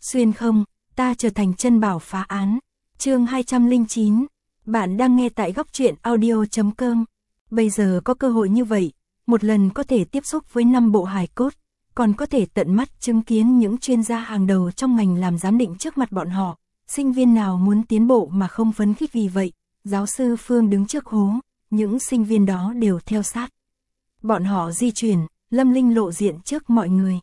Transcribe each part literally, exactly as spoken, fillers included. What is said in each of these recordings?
Xuyên không, ta trở thành chân bảo phá án. Chương hai trăm lẻ chín. Bạn đang nghe tại góc truyện audio chấm com. Bây giờ có cơ hội như vậy, một lần có thể tiếp xúc với năm bộ hài cốt, còn có thể tận mắt chứng kiến những chuyên gia hàng đầu trong ngành làm giám định trước mặt bọn họ. Sinh viên nào muốn tiến bộ mà không phấn khích vì vậy? Giáo sư Phương đứng trước hố, những sinh viên đó đều theo sát. Bọn họ di chuyển, Lâm Linh lộ diện trước mọi người.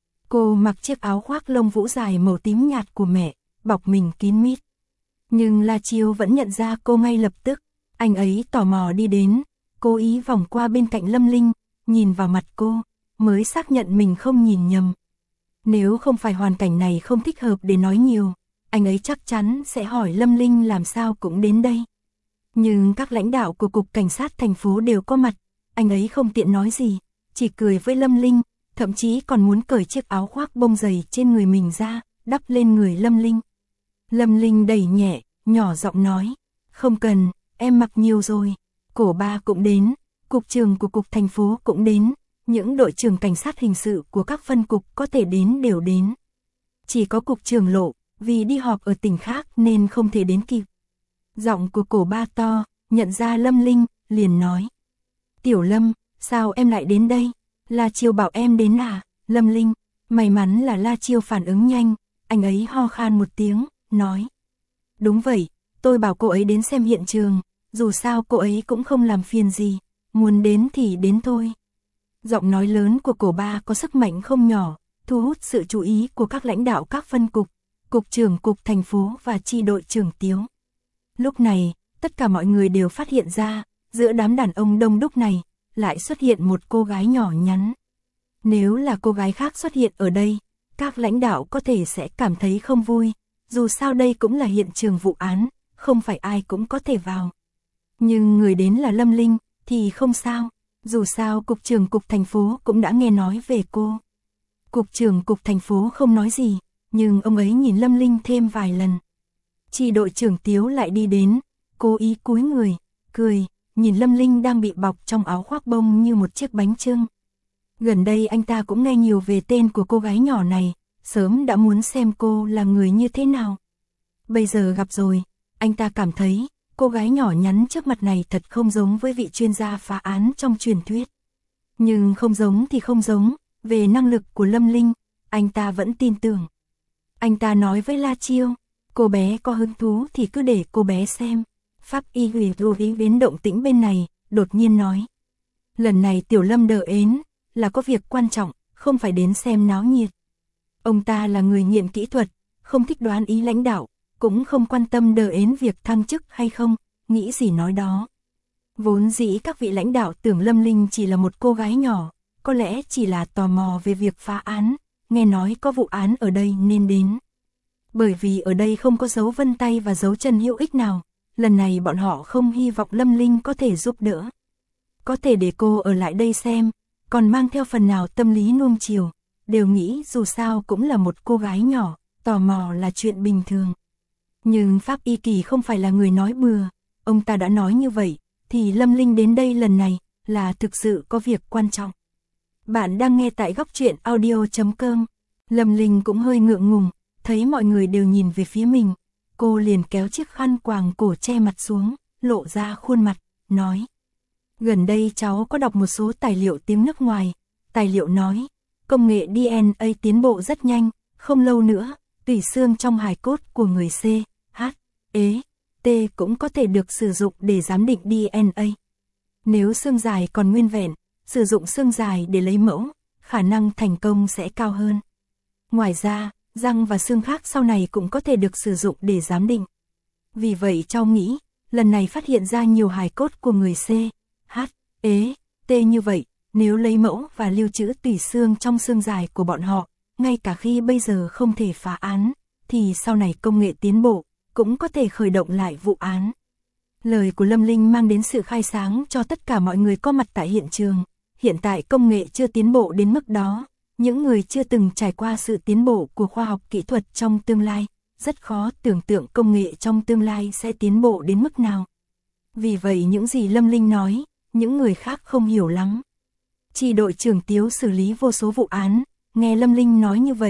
Cô mặc chiếc áo khoác lông vũ dài màu tím nhạt của mẹ, bọc mình kín mít. Nhưng La Chiêu vẫn nhận ra cô ngay lập tức. Anh ấy tò mò đi đến, cố ý vòng qua bên cạnh Lâm Linh, nhìn vào mặt cô, mới xác nhận mình không nhìn nhầm. Nếu không phải hoàn cảnh này không thích hợp để nói nhiều, anh ấy chắc chắn sẽ hỏi Lâm Linh làm sao cũng đến đây. Nhưng các lãnh đạo của Cục Cảnh sát thành phố đều có mặt, anh ấy không tiện nói gì, chỉ cười với Lâm Linh, thậm chí còn muốn cởi chiếc áo khoác bông dày trên người mình ra, đắp lên người Lâm Linh. Lâm Linh đẩy nhẹ, nhỏ giọng nói, không cần, em mặc nhiều rồi. Cổ ba cũng đến, cục trưởng của Cục thành phố cũng đến, những đội trưởng cảnh sát hình sự của các phân cục có thể đến đều đến. Chỉ có cục trưởng Lộ, vì đi họp ở tỉnh khác nên không thể đến kịp. Giọng của cổ ba to, nhận ra Lâm Linh, liền nói. Tiểu Lâm, sao em lại đến đây? La Chiêu bảo em đến à? Lâm Linh, may mắn là La Chiêu phản ứng nhanh, anh ấy ho khan một tiếng, nói. Đúng vậy, tôi bảo cô ấy đến xem hiện trường, dù sao cô ấy cũng không làm phiền gì, muốn đến thì đến thôi. Giọng nói lớn của cổ ba có sức mạnh không nhỏ, thu hút sự chú ý của các lãnh đạo các phân cục, cục trưởng Cục thành phố và chi đội trưởng Tiếu. Lúc này, tất cả mọi người đều phát hiện ra, giữa đám đàn ông đông đúc này, lại xuất hiện một cô gái nhỏ nhắn. Nếu là cô gái khác xuất hiện ở đây, các lãnh đạo có thể sẽ cảm thấy không vui, dù sao đây cũng là hiện trường vụ án, không phải ai cũng có thể vào. Nhưng người đến là Lâm Linh, thì không sao, dù sao Cục trưởng Cục thành phố cũng đã nghe nói về cô. Cục trưởng Cục thành phố không nói gì, nhưng ông ấy nhìn Lâm Linh thêm vài lần. Chi đội trưởng Tiếu lại đi đến, cố ý cúi người, cười, nhìn Lâm Linh đang bị bọc trong áo khoác bông như một chiếc bánh chưng. Gần đây anh ta cũng nghe nhiều về tên của cô gái nhỏ này, sớm đã muốn xem cô là người như thế nào. Bây giờ gặp rồi, anh ta cảm thấy, cô gái nhỏ nhắn trước mặt này thật không giống với vị chuyên gia phá án trong truyền thuyết. Nhưng không giống thì không giống, về năng lực của Lâm Linh, anh ta vẫn tin tưởng. Anh ta nói với La Chiêu, cô bé có hứng thú thì cứ để cô bé xem. Pháp y gửi lưu ý đến động tĩnh bên này, đột nhiên nói. Lần này Tiểu Lâm đỡ ến, là có việc quan trọng, không phải đến xem náo nhiệt. Ông ta là người nghiện kỹ thuật, không thích đoán ý lãnh đạo, cũng không quan tâm đỡ ến việc thăng chức hay không, nghĩ gì nói đó. Vốn dĩ các vị lãnh đạo tưởng Lâm Linh chỉ là một cô gái nhỏ, có lẽ chỉ là tò mò về việc phá án, nghe nói có vụ án ở đây nên đến. Bởi vì ở đây không có dấu vân tay và dấu chân hữu ích nào, lần này bọn họ không hy vọng Lâm Linh có thể giúp đỡ. Có thể để cô ở lại đây xem, còn mang theo phần nào tâm lý nuông chiều, đều nghĩ dù sao cũng là một cô gái nhỏ, tò mò là chuyện bình thường. Nhưng Pháp Y Kỳ không phải là người nói bừa, ông ta đã nói như vậy, thì Lâm Linh đến đây lần này, là thực sự có việc quan trọng. Bạn đang nghe tại góc truyện audio chấm com. Lâm Linh cũng hơi ngượng ngùng, thấy mọi người đều nhìn về phía mình, cô liền kéo chiếc khăn quàng cổ che mặt xuống, lộ ra khuôn mặt, nói. Gần đây cháu có đọc một số tài liệu tiếng nước ngoài, tài liệu nói, công nghệ đê en a tiến bộ rất nhanh, không lâu nữa, tủy xương trong hài cốt của người C, H, E, T cũng có thể được sử dụng để giám định đê en a. Nếu xương dài còn nguyên vẹn, sử dụng xương dài để lấy mẫu, khả năng thành công sẽ cao hơn. Ngoài ra, răng và xương khác sau này cũng có thể được sử dụng để giám định. Vì vậy cháu nghĩ, lần này phát hiện ra nhiều hài cốt của người C, H, E, T như vậy, nếu lấy mẫu và lưu trữ tủy xương trong xương dài của bọn họ, ngay cả khi bây giờ không thể phá án, thì sau này công nghệ tiến bộ, cũng có thể khởi động lại vụ án. Lời của Lâm Linh mang đến sự khai sáng cho tất cả mọi người có mặt tại hiện trường. Hiện tại công nghệ chưa tiến bộ đến mức đó, những người chưa từng trải qua sự tiến bộ của khoa học kỹ thuật trong tương lai, rất khó tưởng tượng công nghệ trong tương lai sẽ tiến bộ đến mức nào. Vì vậy những gì Lâm Linh nói, những người khác không hiểu lắm. Chi đội trưởng Tiếu xử lý vô số vụ án, nghe Lâm Linh nói như vậy,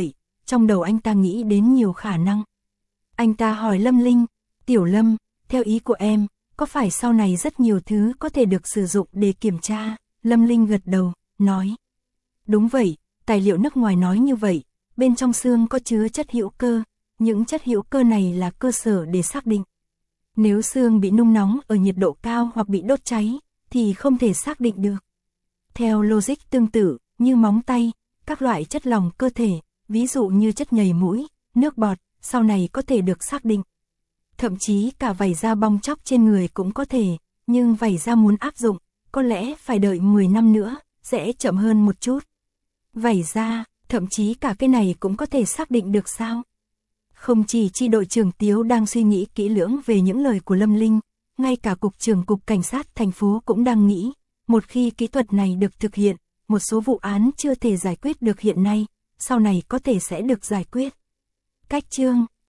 trong đầu anh ta nghĩ đến nhiều khả năng. Anh ta hỏi Lâm Linh, Tiểu Lâm, theo ý của em, có phải sau này rất nhiều thứ có thể được sử dụng để kiểm tra? Lâm Linh gật đầu, nói. Đúng vậy, tài liệu nước ngoài nói như vậy, bên trong xương có chứa chất hữu cơ, những chất hữu cơ này là cơ sở để xác định. Nếu xương bị nung nóng ở nhiệt độ cao hoặc bị đốt cháy, thì không thể xác định được. Theo logic tương tự, như móng tay, các loại chất lỏng cơ thể, ví dụ như chất nhầy mũi, nước bọt, sau này có thể được xác định. Thậm chí cả vảy da bong tróc trên người cũng có thể, nhưng vảy da muốn áp dụng, có lẽ phải đợi mười năm nữa, sẽ chậm hơn một chút. Vảy da, thậm chí cả cái này cũng có thể xác định được sao? Không chỉ chi đội trưởng Tiếu đang suy nghĩ kỹ lưỡng về những lời của Lâm Linh, ngay cả cục trưởng cục cảnh sát thành phố cũng đang nghĩ, một khi kỹ thuật này được thực hiện, một số vụ án chưa thể giải quyết được hiện nay, sau này có thể sẽ được giải quyết. Cách chương